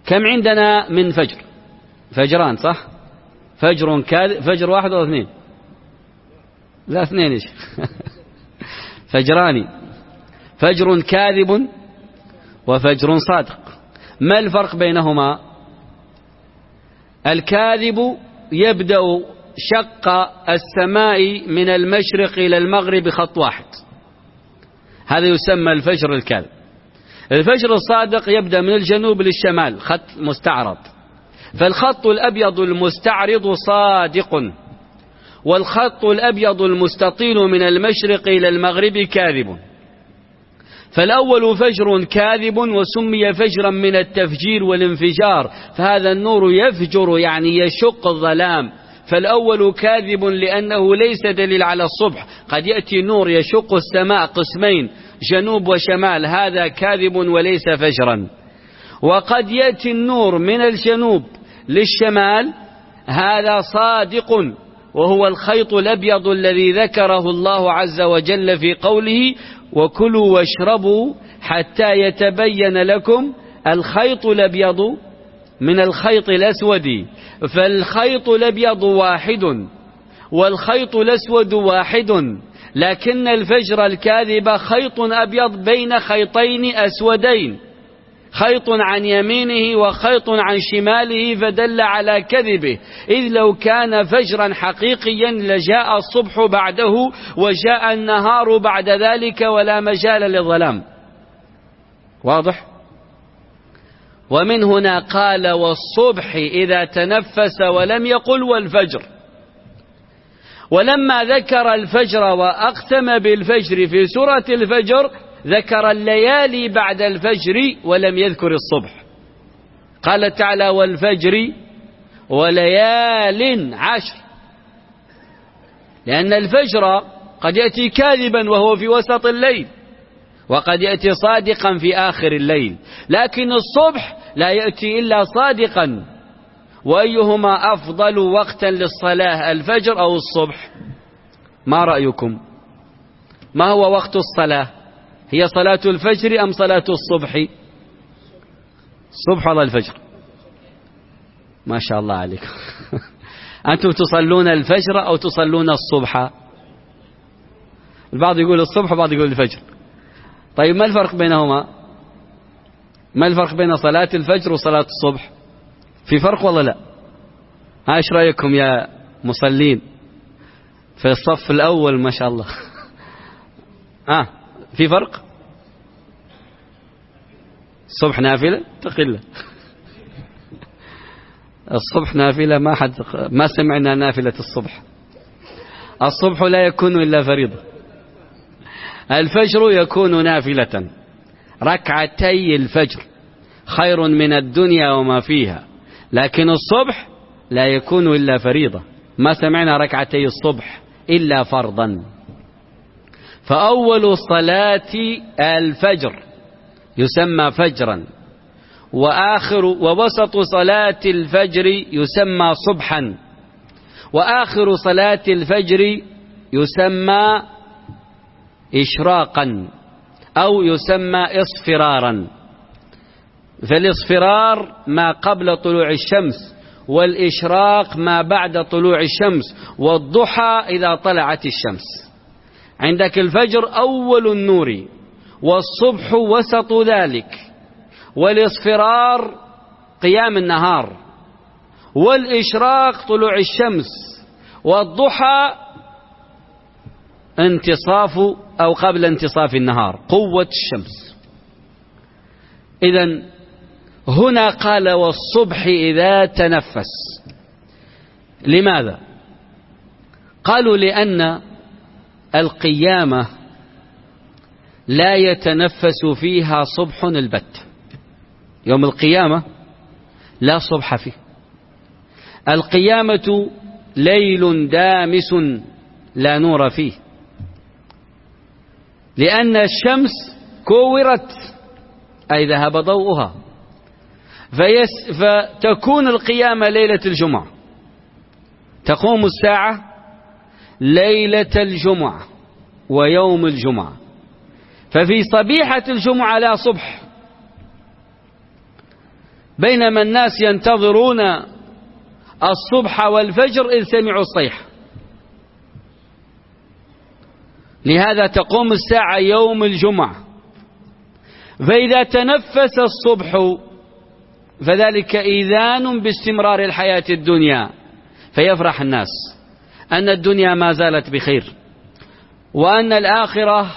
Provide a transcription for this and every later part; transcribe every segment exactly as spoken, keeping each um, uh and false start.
كم عندنا من فجر؟ فجران صح؟ فجر كاذب، فجر واحد ولا اثنين؟ لا اثنين ايش فجران، فجر كاذب وفجر صادق. ما الفرق بينهما؟ الكاذب يبدأ شق السماء من المشرق إلى المغرب بخط واحد، هذا يسمى الفجر الكاذب. الفجر الصادق يبدأ من الجنوب للشمال، خط مستعرض. فالخط الأبيض المستعرض صادق، والخط الأبيض المستطيل من المشرق إلى المغرب كاذب. فالأول فجر كاذب، وسمي فجرا من التفجير والانفجار، فهذا النور يفجر يعني يشق الظلام. فالأول كاذب لأنه ليس دليل على الصبح، قد يأتي نور يشق السماء قسمين جنوب وشمال، هذا كاذب وليس فجرا. وقد يأتي النور من الجنوب للشمال، هذا صادق، وهو الخيط الأبيض الذي ذكره الله عز وجل في قوله: وكلوا واشربوا حتى يتبين لكم الخيط الأبيض من الخيط الأسود. فالخيط الأبيض واحد والخيط الأسود واحد، لكن الفجر الكاذب خيط أبيض بين خيطين أسودين، خيط عن يمينه وخيط عن شماله، فدل على كذبه. إذ لو كان فجرا حقيقيا لجاء الصبح بعده وجاء النهار بعد ذلك، ولا مجال للظلام. واضح؟ ومن هنا قال: والصبح إذا تنفس، ولم يقل والفجر. ولما ذكر الفجر وأقسم بالفجر في سورة الفجر، ذكر الليالي بعد الفجر ولم يذكر الصبح. قال تعالى: والفجر وليال عشر، لأن الفجر قد يأتي كاذبا وهو في وسط الليل، وقد يأتي صادقا في آخر الليل، لكن الصبح لا يأتي إلا صادقا. وأيهما أفضل وقتا للصلاة، الفجر أو الصبح؟ ما رأيكم؟ ما هو وقت الصلاة؟ هي صلاة الفجر أم صلاة الصبح؟ الصبح ولا الفجر؟ ما شاء الله عليكم أنتم تصلون الفجر أو تصلون الصبح؟ البعض يقول الصبح وبعض يقول الفجر. طيب ما الفرق بينهما؟ ما الفرق بين صلاة الفجر وصلاة الصبح؟ في فرق ولا لا؟ ها ايش رأيكم يا مصلين في الصف الأول؟ ما شاء الله آه في فرق؟ الصبح نافلة تقل، الصبح نافلة ما حد ما سمعنا نافلة الصبح. الصبح لا يكون إلا فريضة، الفجر يكون نافلة. ركعتي الفجر خير من الدنيا وما فيها، لكن الصبح لا يكون إلا فريضة، ما سمعنا ركعتي الصبح إلا فرضا. فأول صلاة الفجر يسمى فجرا، وآخر ووسط صلاة الفجر يسمى صبحا، وآخر صلاة الفجر يسمى إشراقا أو يسمى إصفرارا. فالإصفرار ما قبل طلوع الشمس، والإشراق ما بعد طلوع الشمس، والضحى إذا طلعت الشمس. عندك الفجر أول النور، والصبح وسط ذلك، والإصفرار قيام النهار، والإشراق طلوع الشمس، والضحى انتصاف أو قبل انتصاف النهار قوة الشمس. إذن هنا قال: والصبح إذا تنفس. لماذا؟ قالوا: لأن القيامة لا يتنفس فيها صبح البت، يوم القيامة لا صبح فيه. القيامة ليل دامس لا نور فيه، لأن الشمس كورت أي ذهب ضوءها، فيس فتكون القيامة ليلة الجمعة، تقوم الساعة ليلة الجمعة ويوم الجمعة، ففي صبيحة الجمعة لا صبح، بينما الناس ينتظرون الصبح والفجر إذ سمعوا الصيحة. لهذا تقوم الساعة يوم الجمعة، فإذا تنفس الصبح فذلك إذان باستمرار الحياة الدنيا، فيفرح الناس أن الدنيا ما زالت بخير، وأن الآخرة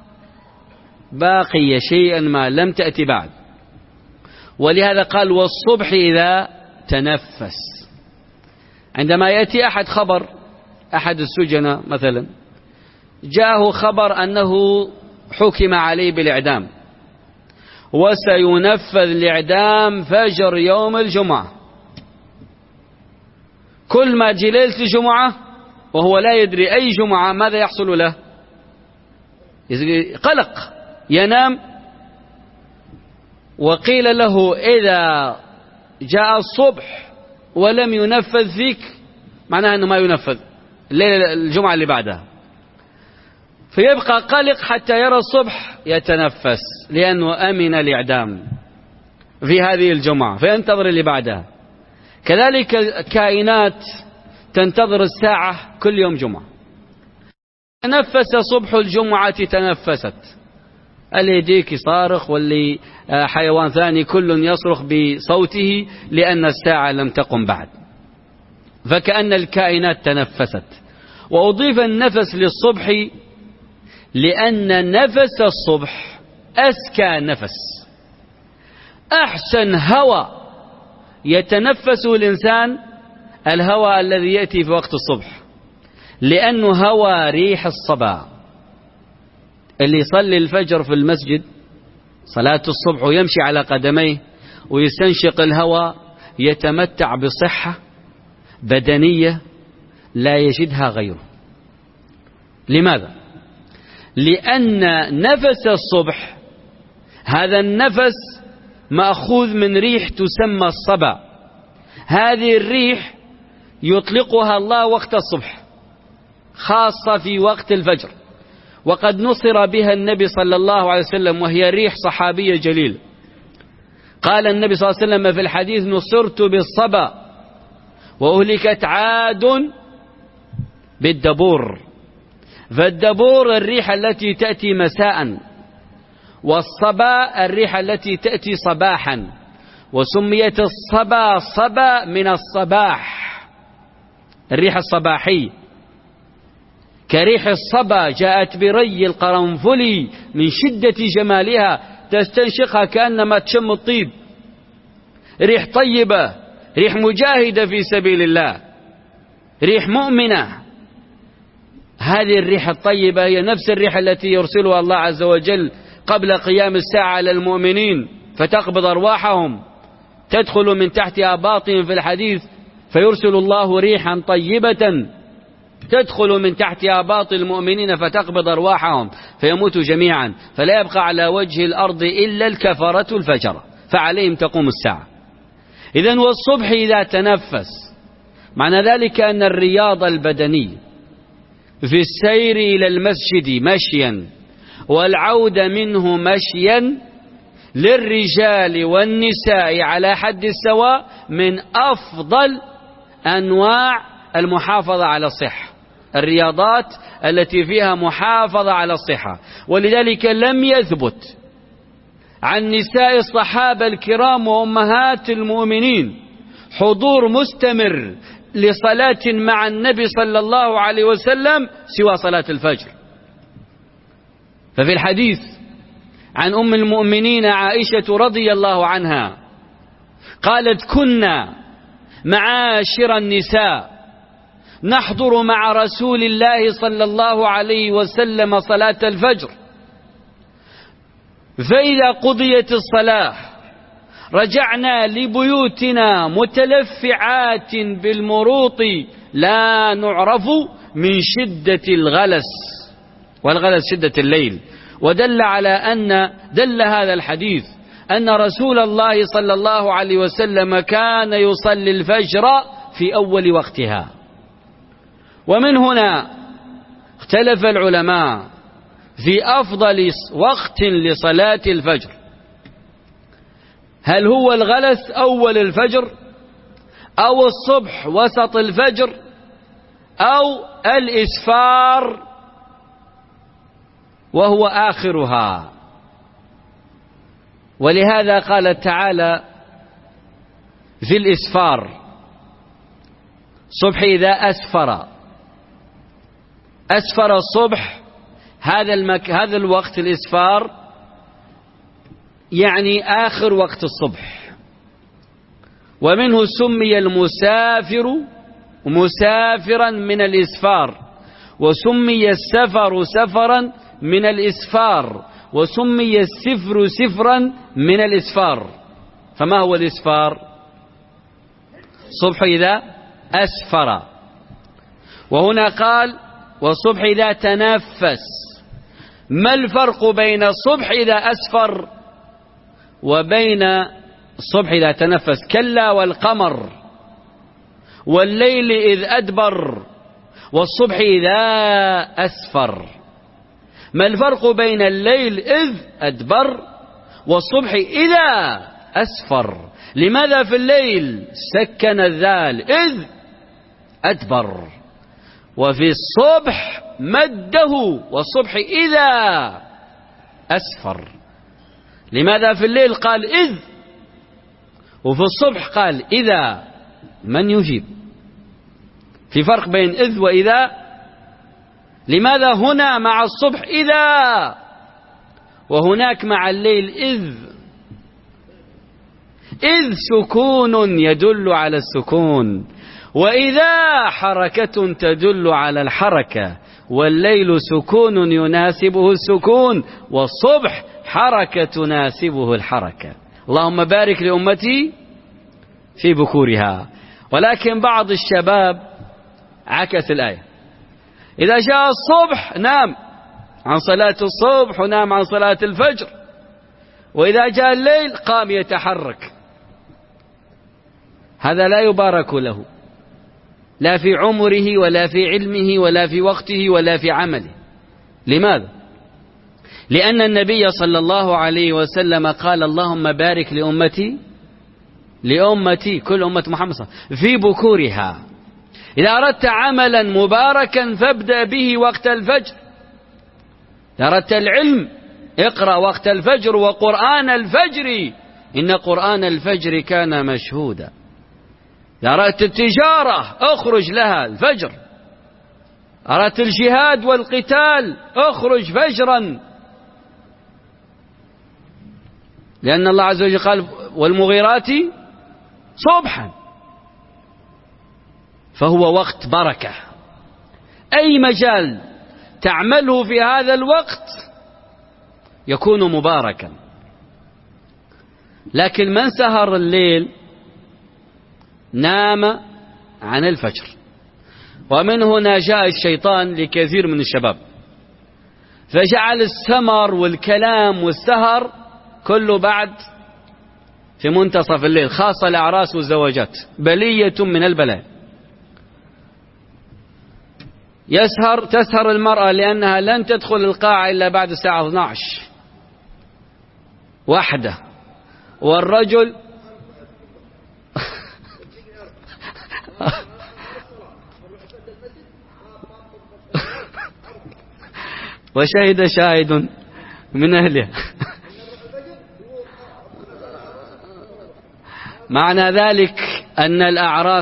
باقية شيئا ما لم تأتي بعد. ولهذا قال والصبح إذا تنفس. عندما يأتي أحد خبر أحد السجناء مثلا، جاءه خبر أنه حكم عليه بالإعدام وسينفذ الإعدام فجر يوم الجمعة، كل ما جي ليلة الجمعة وهو لا يدري أي جمعة ماذا يحصل له؟ قلق، ينام. وقيل له إذا جاء الصبح ولم ينفذ فيك معناه أنه ما ينفذ الليلة الجمعة اللي بعدها، فيبقى قلق حتى يرى الصبح يتنفس، لأنه أمن الإعدام في هذه الجمعة، فينتظر اللي بعدها. كذلك كائنات تنتظر الساعة كل يوم جمعة. تنفس صبح الجمعة تنفست، اللي يديك صارخ واللي حيوان ثاني كل يصرخ بصوته لأن الساعة لم تقم بعد، فكأن الكائنات تنفست. وأضيف النفس للصبح لأن نفس الصبح أزكى نفس، أحسن هوى يتنفسه الإنسان الهوى الذي يأتي في وقت الصبح، لأنه هوى ريح الصبا. اللي يصلي الفجر في المسجد صلاة الصبح ويمشي على قدميه ويستنشق الهوى يتمتع بصحة بدنية لا يجدها غيره. لماذا؟ لأن نفس الصبح هذا النفس مأخوذ من ريح تسمى الصبا. هذه الريح يطلقها الله وقت الصبح، خاصة في وقت الفجر، وقد نصر بها النبي صلى الله عليه وسلم، وهي ريح صحابية جليل. قال النبي صلى الله عليه وسلم في الحديث نصرت بالصبا وأهلكت عاد بالدبور. فالدبور الريح التي تأتي مساء، والصبا الريح التي تأتي صباحا، وسميت الصبا صبا من الصباح، الريح الصباحي، كريح الصبا جاءت بري القرنفل من شدة جمالها تستنشقها كأنما تشم الطيب، ريح طيبة، ريح مجاهدة في سبيل الله، ريح مؤمنة. هذه الريح الطيبة هي نفس الريح التي يرسلها الله عز وجل قبل قيام الساعة على المؤمنين فتقبض أرواحهم، تدخل من تحت آباطهم في الحديث، فيرسل الله ريحا طيبة تدخل من تحت آباط المؤمنين فتقبض أرواحهم فيموتوا جميعا، فلا يبقى على وجه الأرض إلا الكفرة الفجرة، فعليهم تقوم الساعة. إذن والصبح إذا تنفس، معنى ذلك أن الرياض البدني في السير إلى المسجد مشيا والعودة منه مشيا للرجال والنساء على حد السواء من أفضل أنواع المحافظة على الصحة، الرياضات التي فيها محافظة على الصحة. ولذلك لم يثبت عن نساء الصحابة الكرام وأمهات المؤمنين حضور مستمر لصلاة مع النبي صلى الله عليه وسلم سوى صلاة الفجر. ففي الحديث عن أم المؤمنين عائشة رضي الله عنها قالت كنا معاشر النساء نحضر مع رسول الله صلى الله عليه وسلم صلاة الفجر، فإذا قضيت الصلاة رجعنا لبيوتنا متلفعات بالمروط لا نعرف من شدة الغلس، والغلس شدة الليل. ودل على أن دل هذا الحديث أن رسول الله صلى الله عليه وسلم كان يصلي الفجر في أول وقتها. ومن هنا اختلف العلماء في أفضل وقت لصلاة الفجر، هل هو الغلس أول الفجر، أو الصبح وسط الفجر، أو الإسفار وهو آخرها؟ ولهذا قال تعالى في الإسفار: الصبح إذا أسفر. أسفر الصبح، هذا المك... هذا الوقت الإسفار يعني آخر وقت الصبح، ومنه سمي المسافر مسافرا من الإسفار، وسمي السفر سفرا من الإسفار، وسمي السفر سفرا من الإسفار. فما هو الإسفار؟ الصبح إذا أسفر. وهنا قال: والصبح إذا تنفس. ما الفرق بين الصبح إذا أسفر وبين الصبح إذا تنفس؟ كلا والقمر والليل إذ أدبر والصبح إذا أسفر. ما الفرق بين الليل إذ أدبر والصبح إذا أسفر؟ لماذا في الليل سكن الذال إذ أدبر، وفي الصبح مده والصبح إذا أسفر؟ لماذا في الليل قال إذ وفي الصبح قال إذا؟ من يجيب؟ في فرق بين إذ وإذا. لماذا هنا مع الصبح إذا وهناك مع الليل إذ؟ إذ سكون يدل على السكون، وإذا حركة تدل على الحركة، والليل سكون يناسبه السكون، والصبح حركة تناسبه الحركة. اللهم بارك لأمتي في بكورها. ولكن بعض الشباب عكس الآية: إذا جاء الصبح نام عن صلاة الصبح ونام عن صلاة الفجر، وإذا جاء الليل قام يتحرك. هذا لا يبارك له، لا في عمره ولا في علمه ولا في وقته ولا في عمله. لماذا؟ لأن النبي صلى الله عليه وسلم قال: اللهم بارك لأمتي لأمتي كل أمة محمد صلى الله عليه وسلم في بكورها. إذا أردت عملا مباركا فابدأ به وقت الفجر. إذا أردت العلم اقرأ وقت الفجر وقرآن الفجر، إن قرآن الفجر كان مشهودا. إذا أردت التجارة اخرج لها الفجر. أردت الجهاد والقتال اخرج فجرا، لأن الله عز وجل قال: والمغيرات صبحا. فهو وقت بركة. أي مجال تعمله في هذا الوقت يكون مباركا. لكن من سهر الليل نام عن الفجر. ومن هنا جاء الشيطان لكثير من الشباب، فجعل السمر والكلام والسهر كله بعد في منتصف الليل، خاصة الأعراس والزواجات، بلية من البلاء. يسهر تسهر المرأة لأنها لن تدخل القاعة إلا بعد الساعة اثنتي عشرة واحدة، والرجل وشهد شاهد من أهلها. معنى ذلك أن الأعراس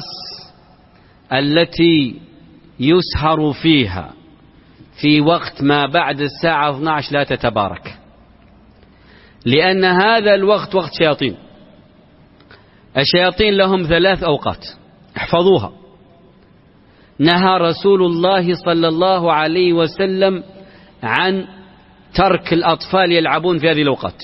التي يسهر فيها في وقت ما بعد الساعة اثنتي عشرة لا تتبارك، لأن هذا الوقت وقت شياطين. الشياطين لهم ثلاث أوقات احفظوها. نهى رسول الله صلى الله عليه وسلم عن ترك الأطفال يلعبون في هذه الأوقات.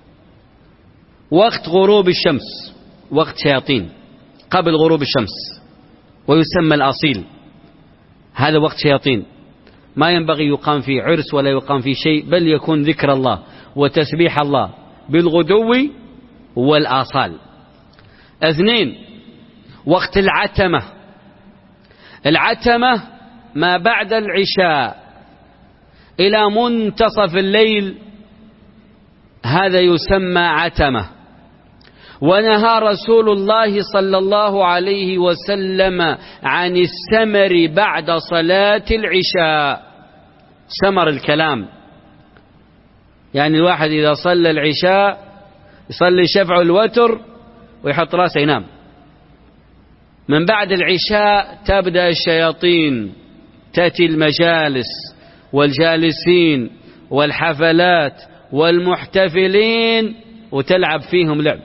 وقت غروب الشمس وقت شياطين، قبل غروب الشمس، ويسمى الأصيل. هذا وقت شياطين، ما ينبغي يقام فيه عرس ولا يقام فيه شيء، بل يكون ذكر الله وتسبيح الله بالغدو والآصال. اثنين، وقت العتمة. العتمة ما بعد العشاء إلى منتصف الليل، هذا يسمى عتمة. ونهى رسول الله صلى الله عليه وسلم عن السمر بعد صلاة العشاء. سمر الكلام يعني الواحد إذا صلى العشاء يصلي شفع الوتر ويحط راسه ينام. من بعد العشاء تبدأ الشياطين تأتي المجالس والجالسين والحفلات والمحتفلين وتلعب فيهم لعب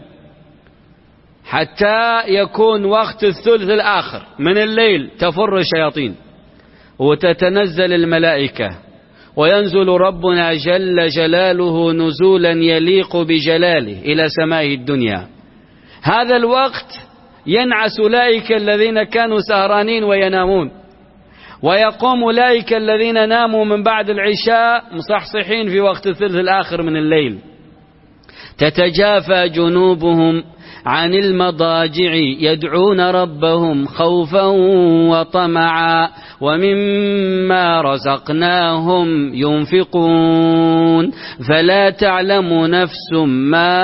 حتى يكون وقت الثلث الآخر من الليل، تفر الشياطين وتتنزل الملائكة وينزل ربنا جل جلاله نزولا يليق بجلاله إلى سماء الدنيا. هذا الوقت ينعس أولئك الذين كانوا سهرانين وينامون، ويقوم أولئك الذين ناموا من بعد العشاء مصحصحين في وقت الثلث الآخر من الليل. تتجافى جنوبهم عن المضاجع يدعون ربهم خوفا وطمعا ومما رزقناهم ينفقون فلا تعلم نفس ما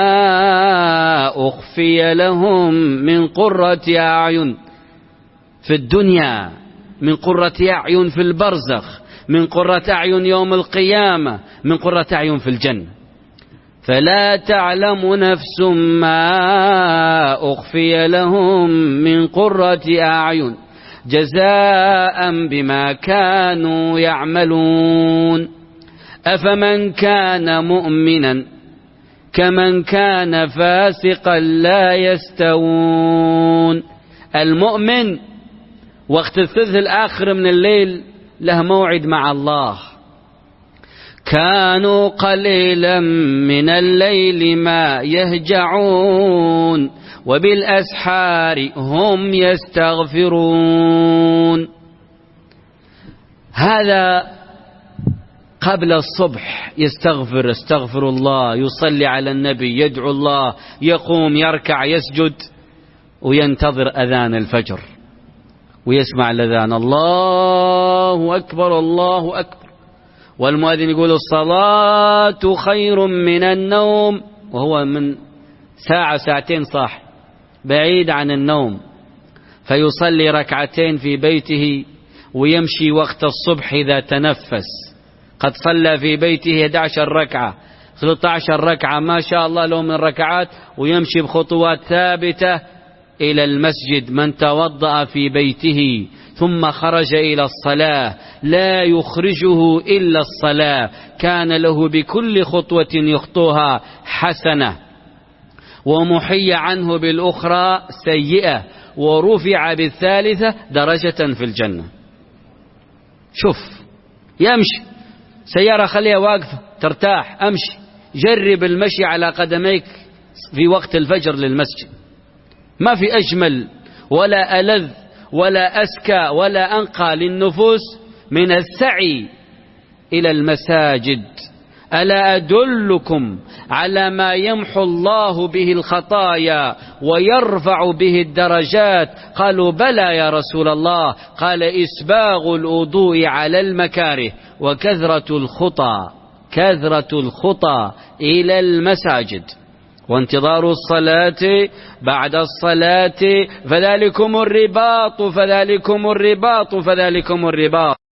أخفي لهم من قرة أعين في الدنيا، من قرة أعين في البرزخ، من قرة أعين يوم القيامة، من قرة أعين في الجنة. فلا تعلم نفس ما أخفي لهم من قرة أعين جزاء بما كانوا يعملون أفمن كان مؤمنا كمن كان فاسقا لا يستوون. المؤمن وقت الثلث الآخر من الليل له موعد مع الله. كانوا قليلا من الليل ما يهجعون وبالأسحار هم يستغفرون. هذا قبل الصبح يستغفر استغفر الله، يصلي على النبي، يدعو الله، يقوم يركع يسجد وينتظر أذان الفجر ويسمع الأذان الله أكبر الله أكبر، والمؤذن يقول الصلاة خير من النوم، وهو من ساعة ساعتين صاح بعيد عن النوم، فيصلي ركعتين في بيته ويمشي وقت الصبح إذا تنفس. قد صلى في بيته أحد عشر ركعة ثلاثة عشر ركعة ما شاء الله له من ركعات، ويمشي بخطوات ثابتة إلى المسجد. من توضأ في بيته ثم خرج إلى الصلاة لا يخرجه إلا الصلاة كان له بكل خطوة يخطوها حسنة ومحي عنه بالأخرى سيئة ورفع بالثالثة درجة في الجنة. شوف، يمشي سيارة خليها واقفة ترتاح، أمشي، جرب المشي على قدميك في وقت الفجر للمسجد. ما في أجمل ولا ألذ ولا أزكى ولا أنقى للنفوس من السعي إلى المساجد. ألا أدلكم على ما يمحو الله به الخطايا ويرفع به الدرجات؟ قالوا بلى يا رسول الله. قال إسباغ الوضوء على المكاره وكثرة الخطى كثرة الخطى إلى المساجد وانتظار الصلاة بعد الصلاة فذلكم الرباط فذلكم الرباط فذلكم الرباط.